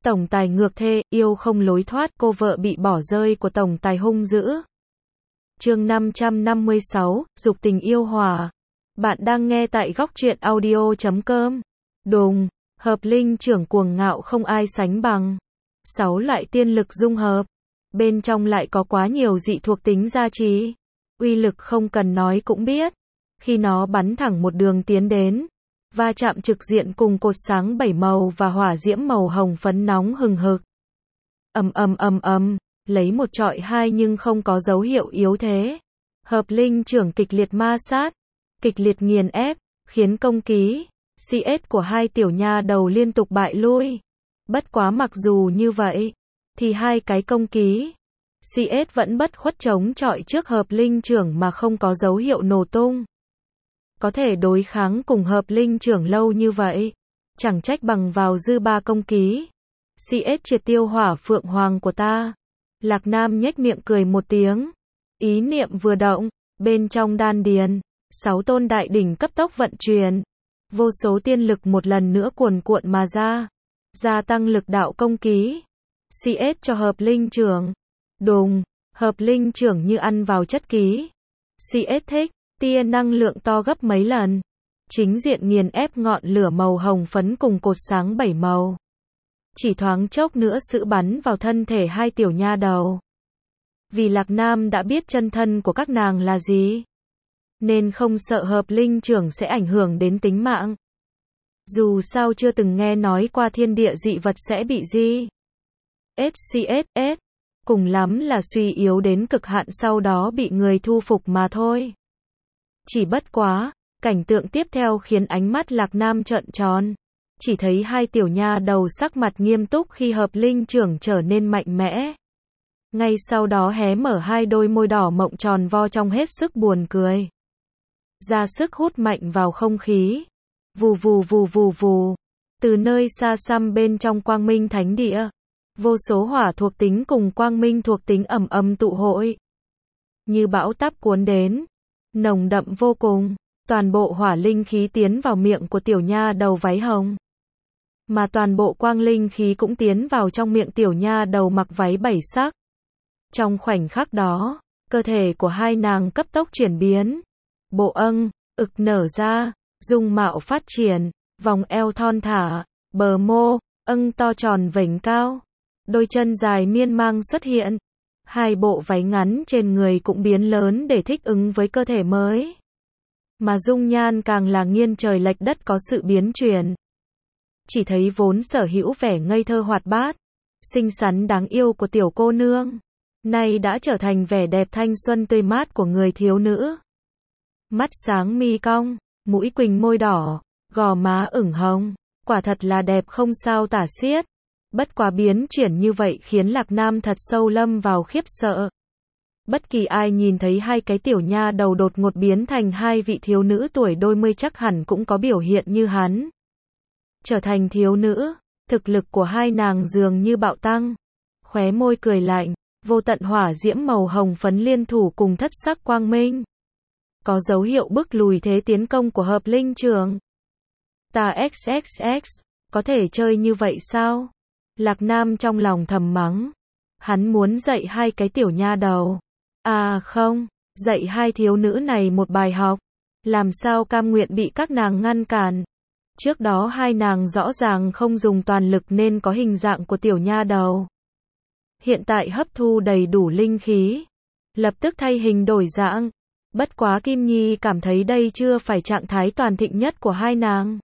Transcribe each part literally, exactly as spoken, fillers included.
Tổng tài ngược thê, yêu không lối thoát, cô vợ bị bỏ rơi của tổng tài hung dữ. Chương năm trăm năm mươi sáu, dục tình yêu hòa. Bạn đang nghe tại góc truyện audio chấm com. Đùng, hợp linh trưởng cuồng ngạo không ai sánh bằng. Sáu loại tiên lực dung hợp. Bên trong lại có quá nhiều dị thuộc tính gia trì. Uy lực không cần nói cũng biết. Khi nó bắn thẳng một đường tiến đến, va chạm trực diện cùng cột sáng bảy màu và hỏa diễm màu hồng phấn nóng hừng hực. Ầm ầm ầm ầm, lấy một trọi hai nhưng không có dấu hiệu yếu thế. Hợp linh trưởng kịch liệt ma sát, kịch liệt nghiền ép, khiến công ký, xê ét của hai tiểu nha đầu liên tục bại lui. Bất quá mặc dù như vậy, thì hai cái công ký, xê ét vẫn bất khuất chống chọi trước hợp linh trưởng mà không có dấu hiệu nổ tung. Có thể đối kháng cùng hợp linh trưởng lâu như vậy, chẳng trách bằng vào dư ba công ký. xê ét triệt tiêu hỏa phượng hoàng của ta. Lạc Nam nhếch miệng cười một tiếng. Ý niệm vừa động, bên trong đan điền, sáu tôn đại đỉnh cấp tốc vận chuyển. Vô số tiên lực một lần nữa cuồn cuộn mà ra. Gia tăng lực đạo công ký. xê ét cho hợp linh trưởng. Đùng, hợp linh trưởng như ăn vào chất ký. xê ét thích. Tia năng lượng to gấp mấy lần. Chính diện nghiền ép ngọn lửa màu hồng phấn cùng cột sáng bảy màu. Chỉ thoáng chốc nữa sự bắn vào thân thể hai tiểu nha đầu. Vì Lạc Nam đã biết chân thân của các nàng là gì, nên không sợ hợp linh trưởng sẽ ảnh hưởng đến tính mạng. Dù sao chưa từng nghe nói qua thiên địa dị vật sẽ bị gì. ét xê ét ét, cùng lắm là suy yếu đến cực hạn sau đó bị người thu phục mà thôi. Chỉ bất quá, cảnh tượng tiếp theo khiến ánh mắt Lạc Nam trợn tròn. Chỉ thấy hai tiểu nha đầu sắc mặt nghiêm túc khi hợp linh trưởng trở nên mạnh mẽ. Ngay sau đó hé mở hai đôi môi đỏ mộng tròn vo trong hết sức buồn cười. Ra sức hút mạnh vào không khí. Vù vù vù vù vù. Từ nơi xa xăm bên trong quang minh thánh địa, vô số hỏa thuộc tính cùng quang minh thuộc tính ầm ầm tụ hội. Như bão táp cuốn đến. Nồng đậm vô cùng, toàn bộ hỏa linh khí tiến vào miệng của tiểu nha đầu váy hồng. Mà toàn bộ quang linh khí cũng tiến vào trong miệng tiểu nha đầu mặc váy bảy sắc. Trong khoảnh khắc đó, cơ thể của hai nàng cấp tốc chuyển biến. Bộ âng, ực nở ra, dung mạo phát triển, vòng eo thon thả, bờ mô, âng to tròn vểnh cao. Đôi chân dài miên mang xuất hiện. Hai bộ váy ngắn trên người cũng biến lớn để thích ứng với cơ thể mới. Mà dung nhan càng là nghiêng trời lệch đất có sự biến chuyển. Chỉ thấy vốn sở hữu vẻ ngây thơ hoạt bát, xinh xắn đáng yêu của tiểu cô nương, nay đã trở thành vẻ đẹp thanh xuân tươi mát của người thiếu nữ. Mắt sáng mi cong, mũi quỳnh môi đỏ, gò má ửng hồng, quả thật là đẹp không sao tả xiết. Bất quá biến chuyển như vậy khiến Lạc Nam thật sâu lâm vào khiếp sợ. Bất kỳ ai nhìn thấy hai cái tiểu nha đầu đột ngột biến thành hai vị thiếu nữ tuổi đôi mươi chắc hẳn cũng có biểu hiện như hắn. Trở thành thiếu nữ, thực lực của hai nàng dường như bạo tăng. Khóe môi cười lạnh, vô tận hỏa diễm màu hồng phấn liên thủ cùng thất sắc quang minh. Có dấu hiệu bức lùi thế tiến công của hợp linh trưởng. Ta xxx, có thể chơi như vậy sao? Lạc Nam trong lòng thầm mắng. Hắn muốn dạy hai cái tiểu nha đầu. À không, dạy hai thiếu nữ này một bài học. Làm sao cam nguyện bị các nàng ngăn cản. Trước đó hai nàng rõ ràng không dùng toàn lực nên có hình dạng của tiểu nha đầu. Hiện tại hấp thu đầy đủ linh khí, lập tức thay hình đổi dạng. Bất quá Kim Nhi cảm thấy đây chưa phải trạng thái toàn thịnh nhất của hai nàng.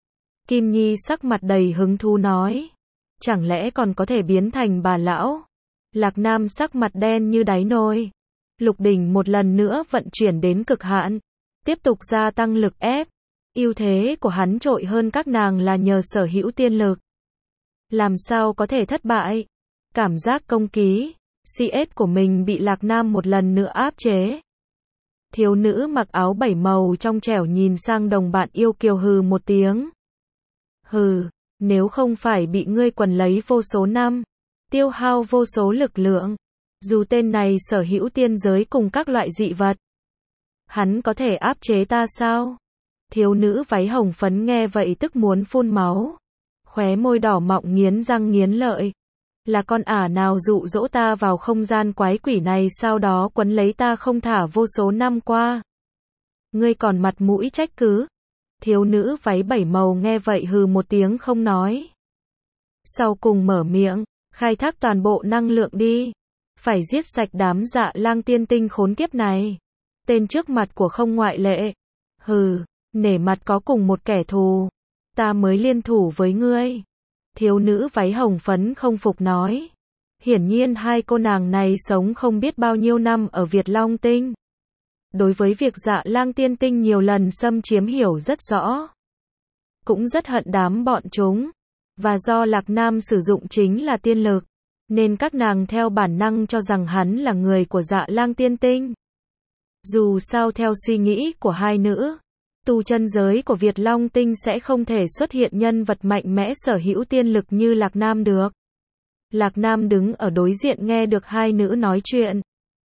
Kim Nhi sắc mặt đầy hứng thú nói. Chẳng lẽ còn có thể biến thành bà lão? Lạc Nam sắc mặt đen như đáy nồi. Lục đỉnh một lần nữa vận chuyển đến cực hạn. Tiếp tục gia tăng lực ép. Ưu thế của hắn trội hơn các nàng là nhờ sở hữu tiên lực. Làm sao có thể thất bại? Cảm giác công ký, xê ét của mình bị Lạc Nam một lần nữa áp chế. Thiếu nữ mặc áo bảy màu trong trẻo nhìn sang đồng bạn yêu kiều hừ một tiếng. Hừ. Nếu không phải bị ngươi quần lấy vô số năm, tiêu hao vô số lực lượng, dù tên này sở hữu tiên giới cùng các loại dị vật, hắn có thể áp chế ta sao? Thiếu nữ váy hồng phấn nghe vậy tức muốn phun máu. Khóe khóe môi đỏ mọng nghiến răng nghiến lợi. Là con ả nào dụ dỗ ta vào không gian quái quỷ này sau đó quấn lấy ta không thả vô số năm qua. Ngươi còn mặt mũi trách cứ. Thiếu nữ váy bảy màu nghe vậy hừ một tiếng không nói. Sau cùng mở miệng, khai thác toàn bộ năng lượng đi. Phải giết sạch đám Dạ Lang tiên tinh khốn kiếp này. Tên trước mặt của không ngoại lệ. Hừ, nể mặt có cùng một kẻ thù. Ta mới liên thủ với ngươi. Thiếu nữ váy hồng phấn không phục nói. Hiển nhiên hai cô nàng này sống không biết bao nhiêu năm ở Việt Long Tinh. Đối với việc Dạ Lang tiên tinh nhiều lần xâm chiếm hiểu rất rõ. Cũng rất hận đám bọn chúng. Và do Lạc Nam sử dụng chính là tiên lực, nên các nàng theo bản năng cho rằng hắn là người của Dạ Lang tiên tinh. Dù sao theo suy nghĩ của hai nữ, tu chân giới của Việt Long Tinh sẽ không thể xuất hiện nhân vật mạnh mẽ sở hữu tiên lực như Lạc Nam được. Lạc Nam đứng ở đối diện nghe được hai nữ nói chuyện.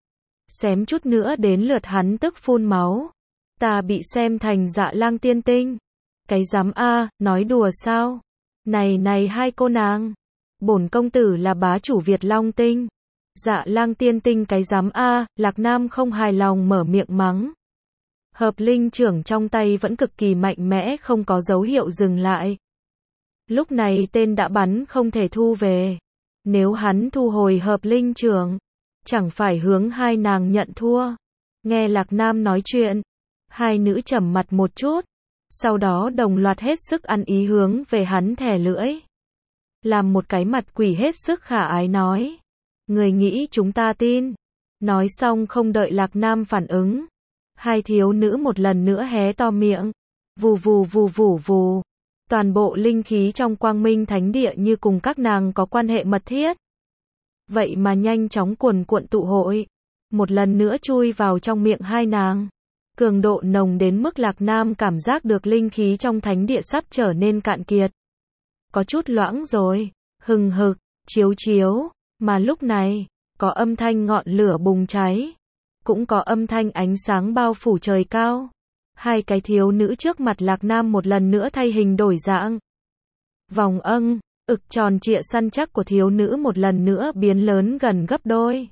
Xém chút nữa đến lượt hắn tức phun máu. Ta bị xem thành Dạ Lang tiên tinh. Cái dám a, nói đùa sao? Này này hai cô nàng. Bổn công tử là bá chủ Việt Long Tinh. Dạ Lang tiên tinh cái dám a, Lạc Nam không hài lòng mở miệng mắng. Hợp linh trưởng trong tay vẫn cực kỳ mạnh mẽ không có dấu hiệu dừng lại. Lúc này tên đã bắn không thể thu về. Nếu hắn thu hồi hợp linh trưởng, chẳng phải hướng hai nàng nhận thua. Nghe Lạc Nam nói chuyện, hai nữ trầm mặt một chút, sau đó đồng loạt hết sức ăn ý hướng về hắn thè lưỡi. Làm một cái mặt quỷ hết sức khả ái nói. Người nghĩ chúng ta tin. Nói xong không đợi Lạc Nam phản ứng. Hai thiếu nữ một lần nữa hé to miệng. Vù vù vù vù vù. Toàn bộ linh khí trong Quang Minh Thánh Địa như cùng các nàng có quan hệ mật thiết. Vậy mà nhanh chóng cuồn cuộn tụ hội. Một lần nữa chui vào trong miệng hai nàng. Cường độ nồng đến mức Lạc Nam cảm giác được linh khí trong thánh địa sắp trở nên cạn kiệt. Có chút loãng rồi. Hừng hực, chiếu chiếu. Mà lúc này, có âm thanh ngọn lửa bùng cháy. Cũng có âm thanh ánh sáng bao phủ trời cao. Hai cái thiếu nữ trước mặt Lạc Nam một lần nữa thay hình đổi dạng. Vòng âng, ực tròn trịa săn chắc của thiếu nữ một lần nữa biến lớn gần gấp đôi.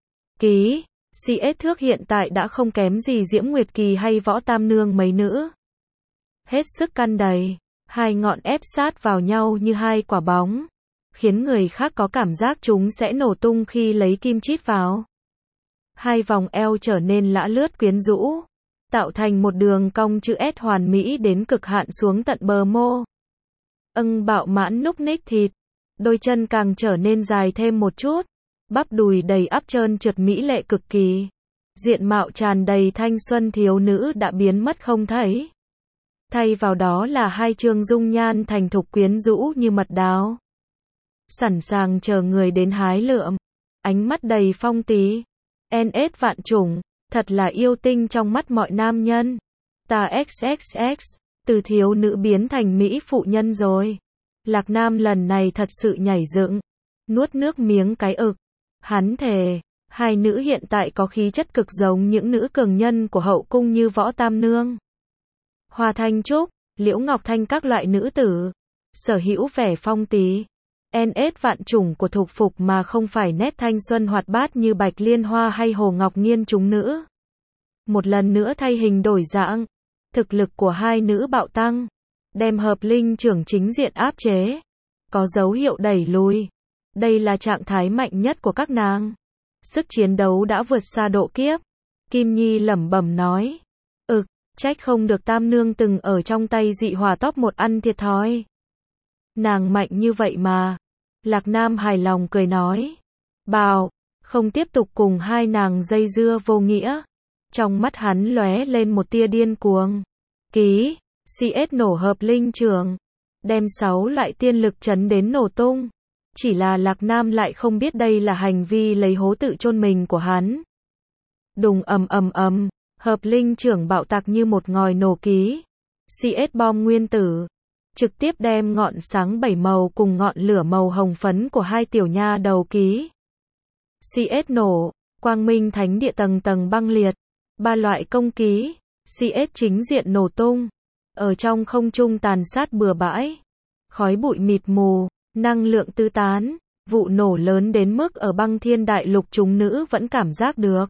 Ký, xê ét thước hiện tại đã không kém gì Diễm Nguyệt Kỳ hay Võ Tam Nương mấy nữ. Hết sức căn đầy, hai ngọn ép sát vào nhau như hai quả bóng, khiến người khác có cảm giác chúng sẽ nổ tung khi lấy kim chít vào. Hai vòng eo trở nên lả lướt quyến rũ, tạo thành một đường cong chữ S hoàn mỹ đến cực hạn xuống tận bờ mô. Âng bạo mãn núc ních thịt, đôi chân càng trở nên dài thêm một chút, bắp đùi đầy ắp trơn trượt mỹ lệ cực kỳ. Diện mạo tràn đầy thanh xuân thiếu nữ đã biến mất không thấy. Thay vào đó là hai trương dung nhan thành thục quyến rũ như mật đào. Sẵn sàng chờ người đến hái lượm. Ánh mắt đầy phong tí. en ét vạn chủng, thật là yêu tinh trong mắt mọi nam nhân. Ta xx xx, từ thiếu nữ biến thành mỹ phụ nhân rồi. Lạc Nam lần này thật sự nhảy dựng, nuốt nước miếng cái ực. Hắn thề, hai nữ hiện tại có khí chất cực giống những nữ cường nhân của hậu cung như Võ Tam Nương, Hoa Thanh Trúc, Liễu Ngọc Thanh các loại nữ tử. Sở hữu vẻ phong tí. en ét vạn chủng của thục phục mà không phải nét thanh xuân hoạt bát như Bạch Liên Hoa hay Hồ Ngọc Nghiên chúng nữ. Một lần nữa thay hình đổi dạng. Thực lực của hai nữ bạo tăng. Đem hợp linh trưởng chính diện áp chế. Có dấu hiệu đẩy lùi. Đây là trạng thái mạnh nhất của các nàng. Sức chiến đấu đã vượt xa độ kiếp. Kim Nhi lẩm bẩm nói. Ực, trách không được Tam Nương từng ở trong tay dị hỏa top một ăn thiệt thòi. Nàng mạnh như vậy mà. Lạc Nam hài lòng cười nói. Bào, không tiếp tục cùng hai nàng dây dưa vô nghĩa. Trong mắt hắn lóe lên một tia điên cuồng. Ký, xê ét nổ hợp linh trường. Đem sáu loại tiên lực chấn đến nổ tung. Chỉ là Lạc Nam lại không biết đây là hành vi lấy hố tự chôn mình của hắn. Đùng ầm ầm ầm, hợp linh trưởng bạo tạc như một ngòi nổ ký. xê ét bom nguyên tử. Trực tiếp đem ngọn sáng bảy màu cùng ngọn lửa màu hồng phấn của hai tiểu nha đầu ký. xê ét nổ, Quang Minh Thánh Địa tầng tầng băng liệt. Ba loại công ký, xê ét chính diện nổ tung. Ở trong không trung tàn sát bừa bãi. khói bụi mịt mù, năng lượng tứ tán, vụ nổ lớn đến mức ở băng thiên đại lục chúng nữ vẫn cảm giác được.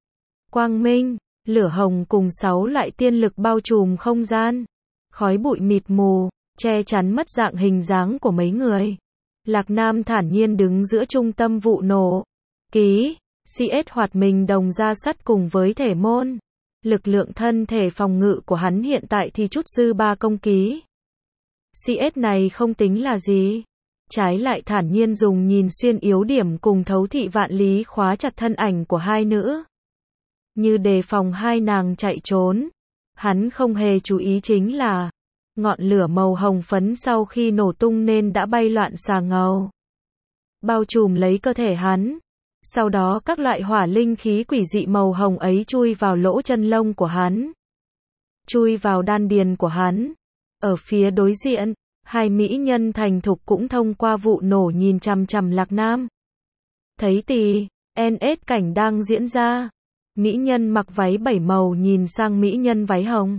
Quang minh, lửa hồng cùng sáu loại tiên lực bao trùm không gian. Khói bụi mịt mù, che chắn mất dạng hình dáng của mấy người. Lạc Nam thản nhiên đứng giữa trung tâm vụ nổ. Ký, xê ét hoạt mình đồng ra sắt cùng với thể môn. Lực lượng thân thể phòng ngự của hắn hiện tại thì chút dư ba công ký. xê ét này không tính là gì. Trái lại thản nhiên dùng nhìn xuyên yếu điểm cùng thấu thị vạn lý khóa chặt thân ảnh của hai nữ. Như đề phòng hai nàng chạy trốn. Hắn không hề chú ý chính là ngọn lửa màu hồng phấn sau khi nổ tung nên đã bay loạn xà ngầu, bao trùm lấy cơ thể hắn. Sau đó các loại hỏa linh khí quỷ dị màu hồng ấy chui vào lỗ chân lông của hắn, chui vào đan điền của hắn. Ở phía đối diện, hai mỹ nhân thành thục cũng thông qua vụ nổ nhìn chằm chằm Lạc Nam. Thấy tì, en ét cảnh đang diễn ra. Mỹ nhân mặc váy bảy màu nhìn sang mỹ nhân váy hồng.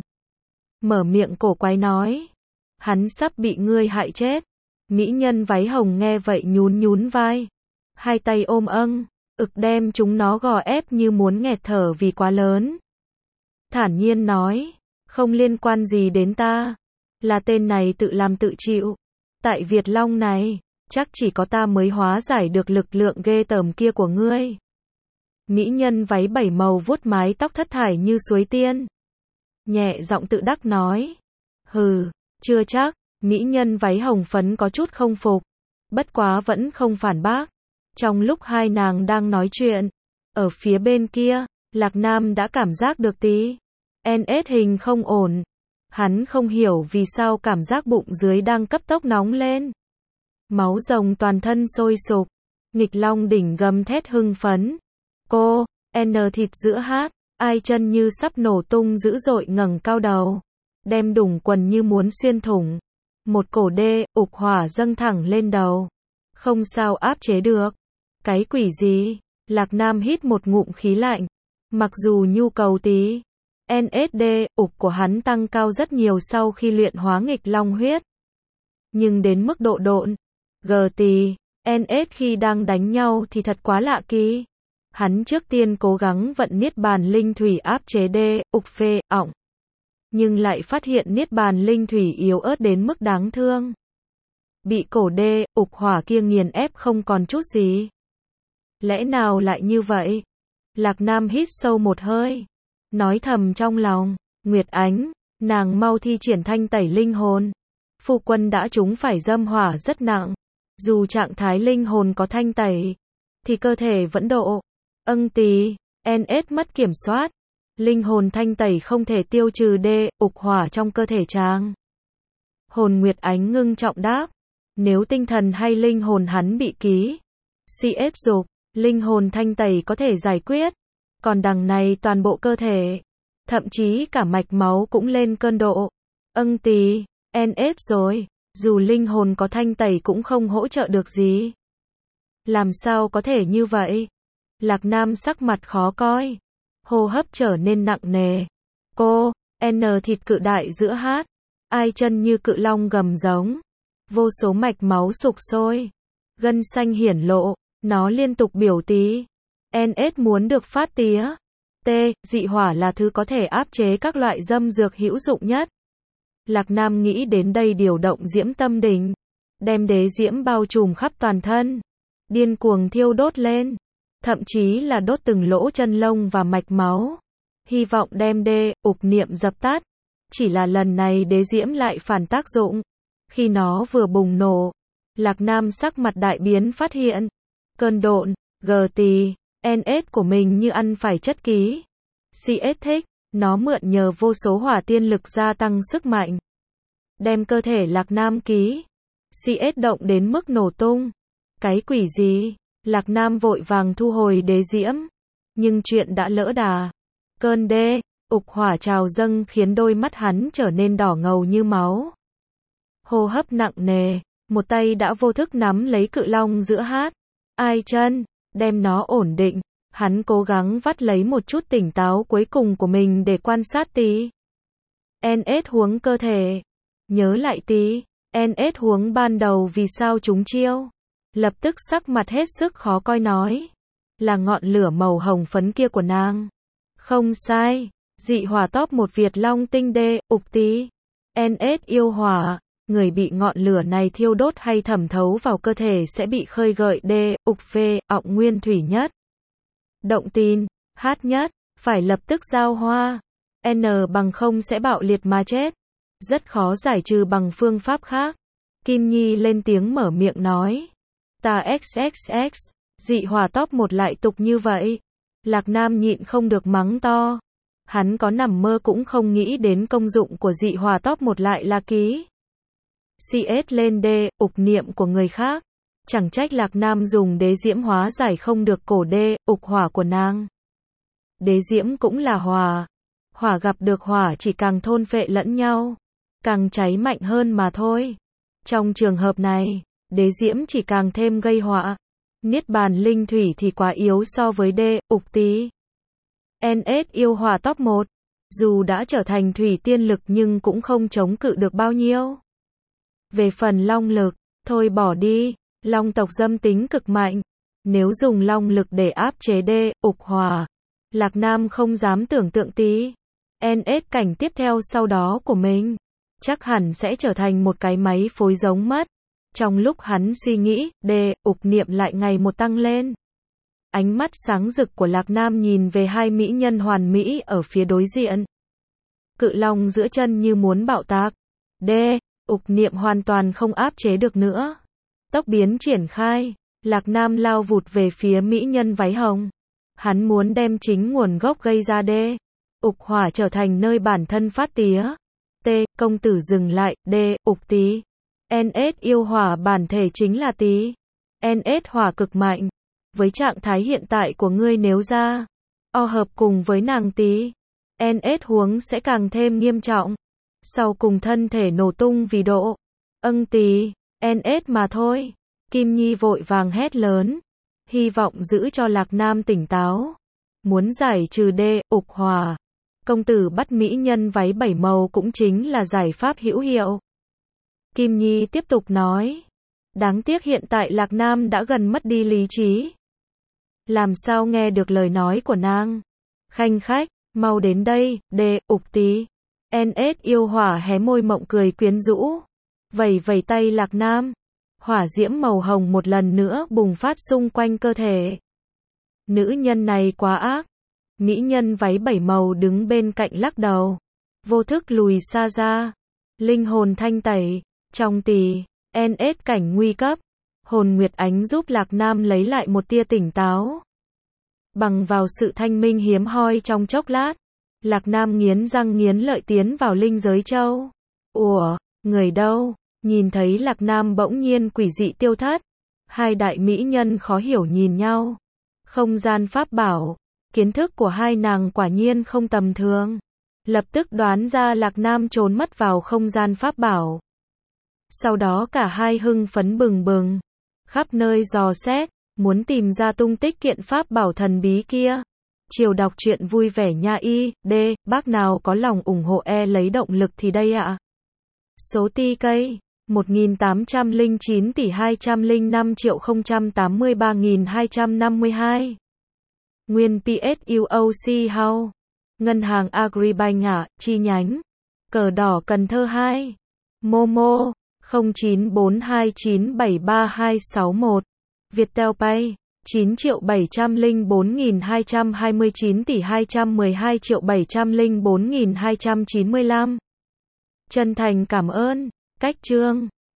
Mở miệng cổ quái nói. Hắn sắp bị ngươi hại chết. Mỹ nhân váy hồng nghe vậy nhún nhún vai. Hai tay ôm âng, ực đem chúng nó gò ép như muốn nghẹt thở vì quá lớn. Thản nhiên nói. Không liên quan gì đến ta. Là tên này tự làm tự chịu. Tại Việt Long này, chắc chỉ có ta mới hóa giải được lực lượng ghê tởm kia của ngươi. Mỹ nhân váy bảy màu vuốt mái tóc thất thải như suối tiên. Nhẹ giọng tự đắc nói. Hừ, chưa chắc. Mỹ nhân váy hồng phấn có chút không phục. Bất quá vẫn không phản bác. Trong lúc hai nàng đang nói chuyện, ở phía bên kia, Lạc Nam đã cảm giác được tí en ét hình không ổn. Hắn không hiểu vì sao cảm giác bụng dưới đang cấp tốc nóng lên. Máu rồng toàn thân sôi sục. Nghịch long đỉnh gầm thét hưng phấn. Cô, N thịt giữa hát, ai chân như sắp nổ tung dữ dội ngẩng cao đầu. Đem đủng quần như muốn xuyên thủng. Một cổ đê, ục hỏa dâng thẳng lên đầu. Không sao áp chế được. Cái quỷ gì? Lạc Nam hít một ngụm khí lạnh. Mặc dù nhu cầu tí en ét đê, ục của hắn tăng cao rất nhiều sau khi luyện hóa nghịch long huyết. Nhưng đến mức độ độn, gờ tì, en ét khi đang đánh nhau thì thật quá lạ kỳ. Hắn trước tiên cố gắng vận niết bàn linh thủy áp chế đê, ục phê, ỏng. Nhưng lại phát hiện niết bàn linh thủy yếu ớt đến mức đáng thương. Bị cổ đê, ục hỏa kia nghiền ép không còn chút gì. Lẽ nào lại như vậy? Lạc Nam hít sâu một hơi. Nói thầm trong lòng, Nguyệt Ánh, nàng mau thi triển thanh tẩy linh hồn. Phu quân đã trúng phải dâm hỏa rất nặng. Dù trạng thái linh hồn có thanh tẩy, thì cơ thể vẫn độ. Âng tí, en ét mất kiểm soát. Linh hồn thanh tẩy không thể tiêu trừ đê, ục hỏa trong cơ thể chàng. Hồn Nguyệt Ánh ngưng trọng đáp. Nếu tinh thần hay linh hồn hắn bị ký xê ét dục, linh hồn thanh tẩy có thể giải quyết. Còn đằng này toàn bộ cơ thể, thậm chí cả mạch máu cũng lên cơn độ. Âng tí, en ét rồi, dù linh hồn có thanh tẩy cũng không hỗ trợ được gì. Làm sao có thể như vậy? Lạc Nam sắc mặt khó coi, hô hấp trở nên nặng nề. Cô, N thịt cự đại giữa hát, ai chân như cự long gầm giống. Vô số mạch máu sục sôi, gân xanh hiển lộ, nó liên tục biểu tí. en ét muốn được phát tía. T, dị hỏa là thứ có thể áp chế các loại dâm dược hữu dụng nhất. Lạc Nam nghĩ đến đây điều động diễm tâm đỉnh, đem đế diễm bao trùm khắp toàn thân, điên cuồng thiêu đốt lên, thậm chí là đốt từng lỗ chân lông và mạch máu, hy vọng đem đê, ục niệm dập tắt. Chỉ là lần này đế diễm lại phản tác dụng. Khi nó vừa bùng nổ, Lạc Nam sắc mặt đại biến phát hiện, cơn độn, gờ tì, en ét của mình như ăn phải chất ký. xê ét thích, nó mượn nhờ vô số hỏa tiên lực gia tăng sức mạnh. Đem cơ thể Lạc Nam ký. xê ét động đến mức nổ tung. Cái quỷ gì? Lạc Nam vội vàng thu hồi đế diễm. Nhưng chuyện đã lỡ đà. Cơn đê, ục hỏa trào dâng khiến đôi mắt hắn trở nên đỏ ngầu như máu. Hô hấp nặng nề, một tay đã vô thức nắm lấy cự long giữa hát. Ai chân, đem nó ổn định. Hắn cố gắng vắt lấy một chút tỉnh táo cuối cùng của mình để quan sát tí en ét huống cơ thể. Nhớ lại tí, en ét huống ban đầu vì sao chúng chiêu. Lập tức sắc mặt hết sức khó coi nói. Là ngọn lửa màu hồng phấn kia của nàng. Không sai. Dị hỏa top một Việt Long tinh đê, ục tí. en ét yêu hỏa. Người bị ngọn lửa này thiêu đốt hay thẩm thấu vào cơ thể sẽ bị khơi gợi đê, ục phê, ọng nguyên thủy nhất. Động tin, hát nhất, phải lập tức giao hoa. N bằng không sẽ bạo liệt mà chết. Rất khó giải trừ bằng phương pháp khác. Kim Nhi lên tiếng mở miệng nói. Ta xxx, dị hỏa top một lại tục như vậy. Lạc Nam nhịn không được mắng to. Hắn có nằm mơ cũng không nghĩ đến công dụng của dị hỏa top một lại là ký. xê ét lên đê, ục niệm của người khác. Chẳng trách Lạc Nam dùng đế diễm hóa giải không được cổ đê, ục hỏa của nàng. Đế diễm cũng là hỏa. Hỏa gặp được hỏa chỉ càng thôn phệ lẫn nhau. Càng cháy mạnh hơn mà thôi. Trong trường hợp này, đế diễm chỉ càng thêm gây họa. Niết bàn linh thủy thì quá yếu so với đê, ục tí. en ét yêu hỏa top một. Dù đã trở thành thủy tiên lực nhưng cũng không chống cự được bao nhiêu. Về phần long lực, thôi bỏ đi. Long tộc dâm tính cực mạnh. Nếu dùng long lực để áp chế đê, ục hỏa, Lạc Nam không dám tưởng tượng tí. en ét cảnh tiếp theo sau đó của mình, chắc hẳn sẽ trở thành một cái máy phối giống mất. Trong lúc hắn suy nghĩ, đê, ục niệm lại ngày một tăng lên. Ánh mắt sáng rực của Lạc Nam nhìn về hai mỹ nhân hoàn mỹ ở phía đối diện. Cự long giữa chân như muốn bạo tạc. Đê, ục niệm hoàn toàn không áp chế được nữa. Tốc biến triển khai, Lạc Nam lao vụt về phía mỹ nhân váy hồng. Hắn muốn đem chính nguồn gốc gây ra đê, ục hỏa trở thành nơi bản thân phát tía. T, công tử dừng lại, đê, ục tí. en ét yêu hỏa bản thể chính là tí. en ét hỏa cực mạnh. Với trạng thái hiện tại của ngươi nếu ra, o hợp cùng với nàng tí, en ét huống sẽ càng thêm nghiêm trọng. Sau cùng thân thể nổ tung vì độ. Âng tí, en ét mà thôi. Kim Nhi vội vàng hét lớn. Hy vọng giữ cho Lạc Nam tỉnh táo. Muốn giải trừ đê, ục hỏa. Công tử bắt mỹ nhân váy bảy màu cũng chính là giải pháp hữu hiệu. Kim Nhi tiếp tục nói. Đáng tiếc hiện tại Lạc Nam đã gần mất đi lý trí. Làm sao nghe được lời nói của nàng. Khanh khách, mau đến đây, đê, ục tí. en ét yêu hỏa hé môi mộng cười quyến rũ. Vẩy vẩy tay Lạc Nam. Hỏa diễm màu hồng một lần nữa bùng phát xung quanh cơ thể. Nữ nhân này quá ác. Mỹ nhân váy bảy màu đứng bên cạnh lắc đầu. Vô thức lùi xa ra. Linh hồn thanh tẩy. Trong tỳ, en ét cảnh nguy cấp. Hồn Nguyệt Ánh giúp Lạc Nam lấy lại một tia tỉnh táo. Bằng vào sự thanh minh hiếm hoi trong chốc lát, Lạc Nam nghiến răng nghiến lợi tiến vào linh giới châu. Ủa, người đâu? Nhìn thấy Lạc Nam bỗng nhiên quỷ dị tiêu thất. Hai đại mỹ nhân khó hiểu nhìn nhau. Không gian pháp bảo. Kiến thức của hai nàng quả nhiên không tầm thường. Lập tức đoán ra Lạc Nam trốn mất vào không gian pháp bảo. Sau đó cả hai hưng phấn bừng bừng. Khắp nơi dò xét. Muốn tìm ra tung tích kiện pháp bảo thần bí kia. Chiều đọc truyện vui vẻ nha y, d, bác nào có lòng ủng hộ e lấy động lực thì đây ạ. Số ti cây, một nghìn tám trăm lẻ chín tỷ hai trăm lẻ năm triệu không trăm tám mươi ba nghìn hai trăm năm mươi hai. Nguyên pê ét u o xê House. Ngân hàng Agribank ạ, chi nhánh. Cờ đỏ Cần Thơ hai. Momo, không chín bốn hai chín bảy ba hai sáu một. Viettel Pay, chín triệu bảy trăm lẻ bốn nghìn hai trăm hai mươi chín tỷ hai trăm mười hai triệu bảy trăm lẻ bốn nghìn hai trăm chín mươi lăm. Chân thành cảm ơn. Cách chương